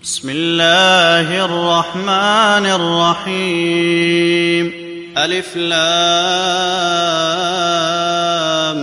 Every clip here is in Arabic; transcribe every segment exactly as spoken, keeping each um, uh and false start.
بسم الله الرحمن الرحيم. ألف لام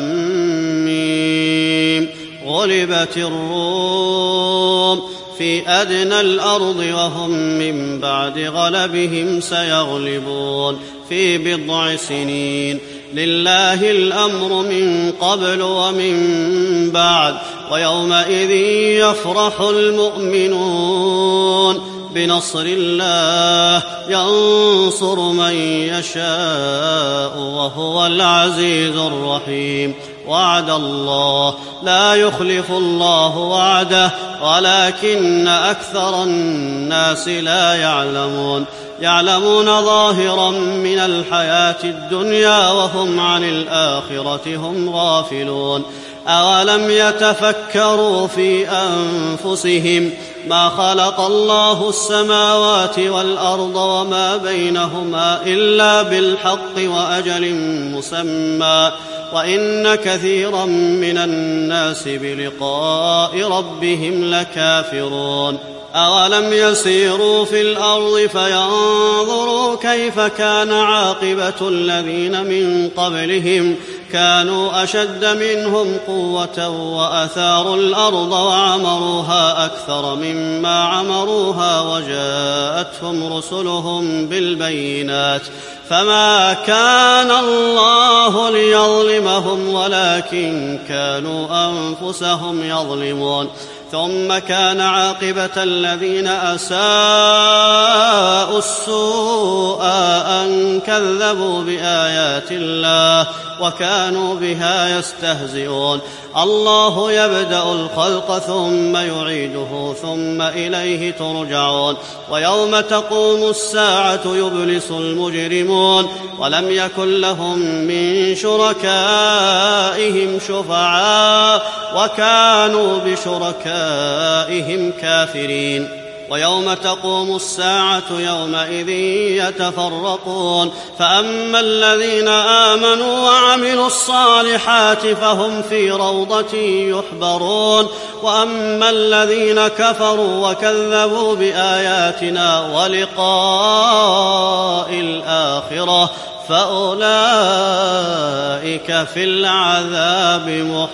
ميم. غلبت الروم في أدنى الأرض وهم من بعد غلبهم سيغلبون في بضع سنين. لله الأمر من قبل ومن بعد ويومئذ يفرح المؤمنون بنصر الله ينصر من يشاء وهو العزيز الرحيم. وعد الله لا يخلف الله وعده ولكن أكثر الناس لا يعلمون. يعلمون ظاهرا من الحياة الدنيا وهم عن الآخرة هم غافلون. أولم يتفكروا في أنفسهم ما خلق الله السماوات والأرض وما بينهما إلا بالحق وأجل مسمى وإن كثيرا من الناس بلقاء ربهم لكافرون. أولم يسيروا في الأرض فينظروا كيف كان عاقبة الذين من قبلهم كانوا أشد منهم قوة وأثاروا الأرض وعمروها أكثر مما عمروها وجاءتهم رسلهم بالبينات فما كان الله ليظلمهم ولكن كانوا أنفسهم يظلمون. ثم كان عاقبة الذين أساءوا السوء أن كذبوا بآيات الله وكانوا بها يستهزئون. الله يبدأ الخلق ثم يعيده ثم إليه ترجعون. ويوم تقوم الساعة يبلس المجرمون ولم يكن لهم من شركائهم شفعاء وكانوا بشركائهم كافرين. ويوم تقوم الساعة يومئذ يتفرقون فأما الذين آمنوا وعملوا الصالحات فهم في روضة يحبرون وأما الذين كفروا وكذبوا بآياتنا ولقاء الآخرة فأولئك في العذاب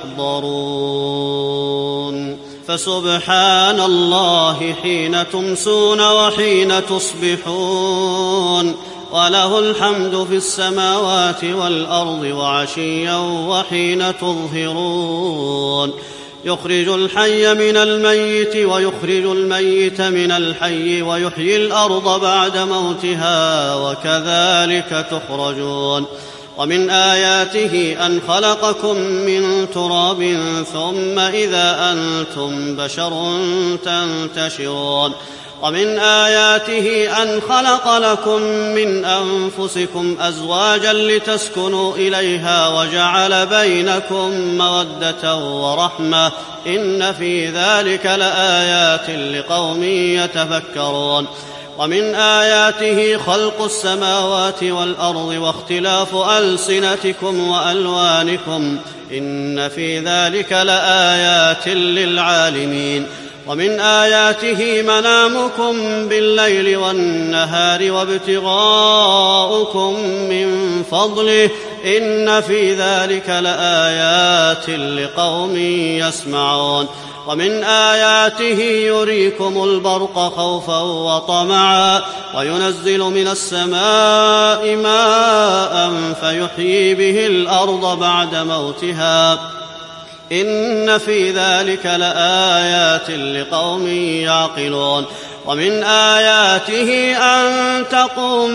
محضرون. فسبحان الله حين تمسون وحين تصبحون وله الحمد في السماوات والأرض وعشيا وحين تظهرون. يخرج الحي من الميت ويخرج الميت من الحي ويحيي الأرض بعد موتها وكذلك تخرجون. ومن آياته أن خلقكم من تراب ثم إذا أنتم بشر تنتشرون. ومن آياته أن خلق لكم من أنفسكم أزواجا لتسكنوا إليها وجعل بينكم مودة ورحمة إن في ذلك لآيات لقوم يتفكرون. ومن آياته خلق السماوات والأرض واختلاف ألسنتكم وألوانكم إن في ذلك لآيات للعالمين. ومن آياته منامكم بالليل والنهار وابتغاؤكم من فضله إن في ذلك لآيات لقوم يسمعون. ومن آياته يريكم البرق خوفا وطمعا وينزل من السماء ماء فيحيي به الأرض بعد موتها إن في ذلك لآيات لقوم يعقلون. ومن آياته أن تقوم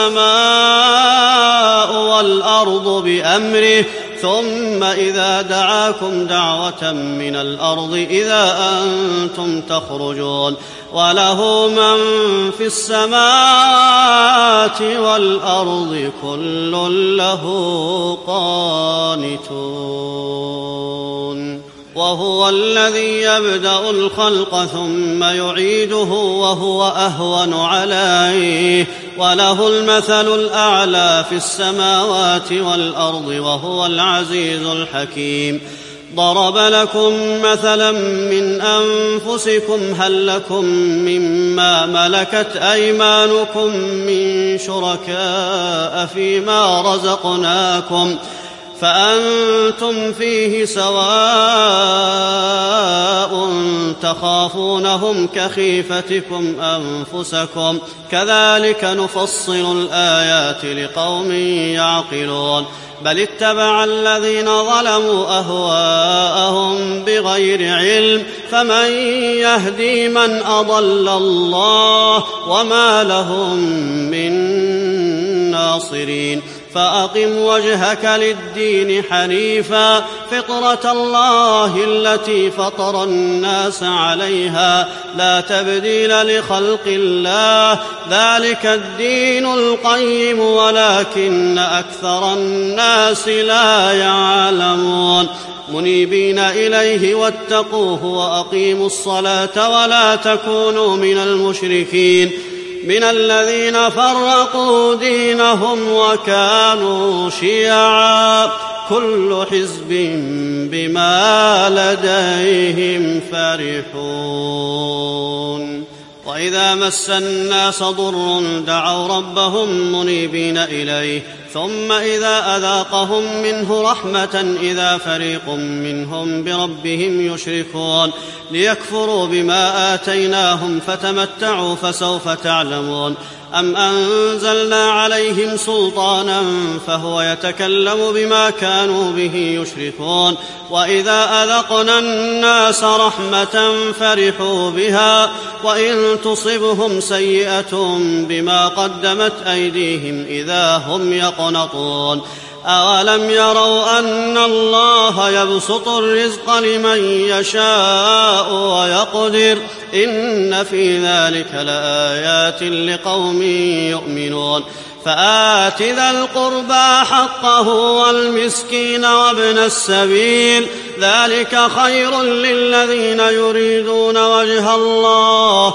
السماء والأرض بأمره ثم إذا دعاكم دعوة من الأرض إذا أنتم تخرجون. وله من في السماوات والأرض كل له قانتون. وهو الذي يبدأ الخلق ثم يعيده وهو أهون عليه وله المثل الأعلى في السماوات والأرض وهو العزيز الحكيم. ضرب لكم مثلا من أنفسكم هل لكم مما ملكت أيمانكم من شركاء فيما رزقناكم فأنتم فيه سواء تخافونهم كخيفتكم أنفسكم كذلك نفصل الآيات لقوم يعقلون بل اتبع الذين ظلموا أهواءهم بغير علم فمن يهدي من أضل الله وما لهم من ناصرين فأقم وجهك للدين حنيفا فطرة الله التي فطر الناس عليها لا تبديل لخلق الله ذلك الدين القيم ولكن أكثر الناس لا يعلمون منيبين إليه واتقوه وأقيموا الصلاة ولا تكونوا من المشركين من الذين فرقوا دينهم وكانوا شيعا كل حزب بما لديهم فرحون وإذا مس الناس ضر دعوا ربهم منيبين إليه ثم إذا أذاقهم منه رحمة إذا فريق منهم بربهم يشركون ليكفروا بما آتيناهم فتمتعوا فسوف تعلمون أم أنزلنا عليهم سلطانا فهو يتكلم بما كانوا به يشركون وإذا أذقنا الناس رحمة فرحوا بها وإن تصبهم سيئة بما قدمت أيديهم إذا هم يقنطون أولم يروا أن الله يبسط الرزق لمن يشاء ويقدر إن في ذلك لآيات لقوم يؤمنون فآت ذا القربى حقه والمسكين وابن السبيل ذلك خير للذين يريدون وجه الله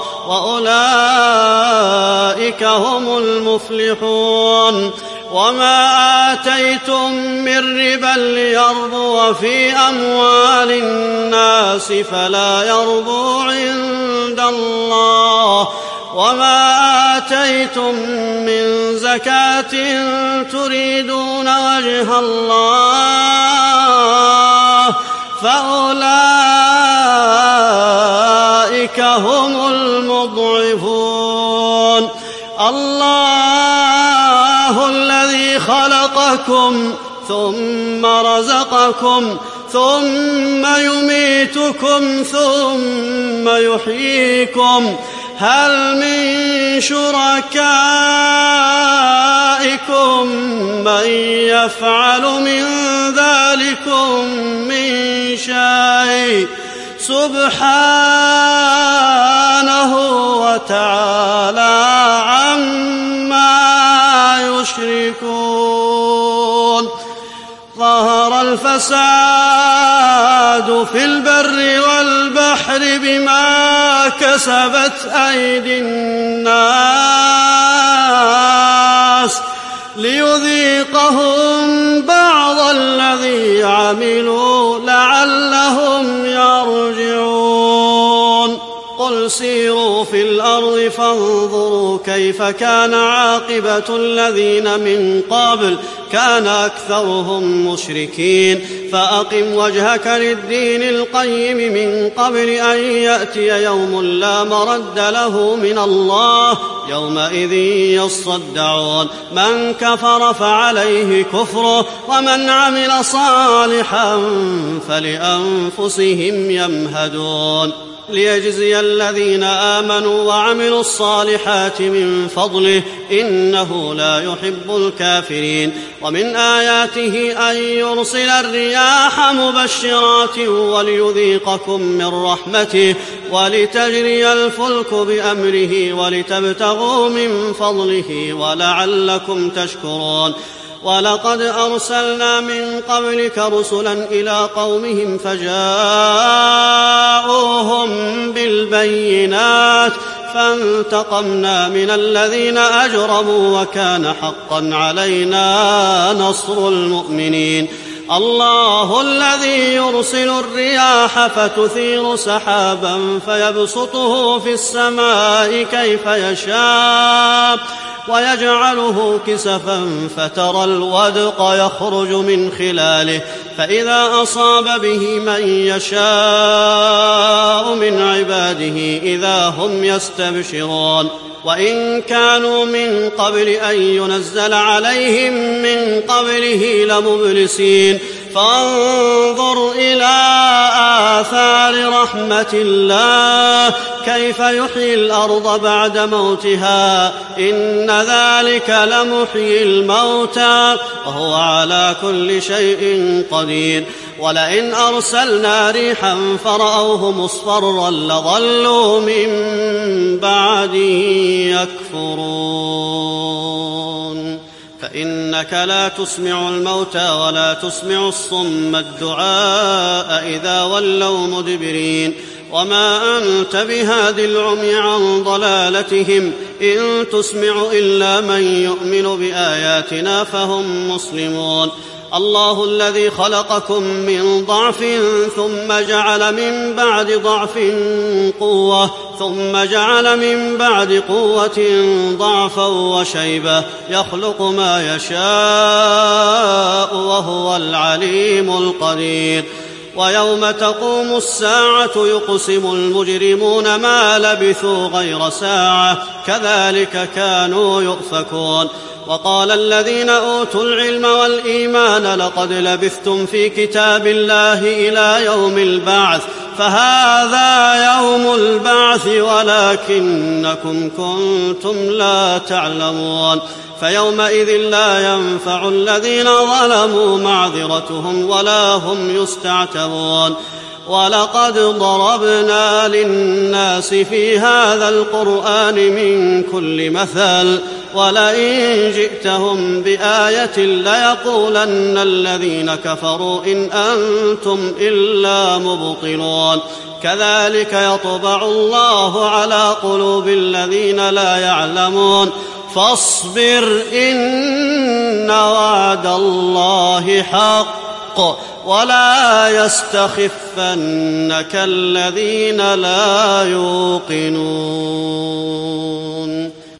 وأولئك هم المفلحون وما آتيتم من ربا ليربو في أموال الناس فلا يربو عند الله وما آتيتم من زكاة تريدون وجه الله فأولئك هم المضعفون الله الذي خلقكم ثم رزقكم ثم يميتكم ثم يحييكم هل من شركائكم من يفعل من ذلكم من شيء سبحانه وتعالى عما يشركون ظهر الفساد في البر والبحر بما كسبت أيدي الناس ليذيقهم بعض الذي عملوا لعلهم يرجعون قل سيروا في الأرض فانظروا كيف كان عاقبة الذين من قبل كان أكثرهم مشركين فأقم وجهك للدين القيم من قبل أن يأتي يوم لا مرد له من الله يومئذ يصدعون من كفر فعليه كفره ومن عمل صالحا فلأنفسهم يمهدون ليجزي الذين آمنوا وعملوا الصالحات من فضله إنه لا يحب الكافرين ومن آياته أن يرسل الرياح مبشرات وليذيقكم من رحمته ولتجري الفلك بأمره ولتبتغوا من فضله ولعلكم تشكرون ولقد أرسلنا من قبلك رسلا إلى قومهم فجاءوهم بالبينات فانتقمنا من الذين أجرموا وكان حقا علينا نصر المؤمنين الله الذي يرسل الرياح فتثير سحابا فيبسطه في السماء كيف يشاء ويجعله كسفا فترى الودق يخرج من خلاله فإذا أصاب به من يشاء من عباده إذا هم يستبشرون وإن كانوا من قبل أن ينزل عليهم من قبله لمبلسين فانظر إلى آثار رحمة الله كيف يحيي الأرض بعد موتها إن ذلك لمحيي الموتى وهو على كل شيء قدير ولئن أرسلنا ريحا فرأوه مصفرا لظلوا من بعده يكفرون فإنك لا تسمع الموتى ولا تسمع الصم الدعاء إذا ولوا مدبرين وما أنت بهاد العمي عن ضلالتهم إن تسمع إلا من يؤمن بآياتنا فهم مسلمون الله الذي خلقكم من ضعف ثم جعل من بعد ضعف قوة ثم جعل من بعد قوة ضعفا وشيبة يخلق ما يشاء وهو العليم القدير ويوم تقوم الساعة يقسم المجرمون ما لبثوا غير ساعة كذلك كانوا يؤفكون وقال الذين أوتوا العلم والإيمان لقد لبثتم في كتاب الله إلى يوم البعث فهذا يوم البعث ولكنكم كنتم لا تعلمون فيومئذ لا ينفع الذين ظلموا معذرتهم ولا هم يستعتبون ولقد ضربنا للناس في هذا القرآن من كل مثل ولئن جئتهم بآية ليقولن الذين كفروا إن أنتم إلا مبطلون كذلك يطبع الله على قلوب الذين لا يعلمون فاصبر إن وعد الله حق ولا يستخفنك الذين لا يوقنون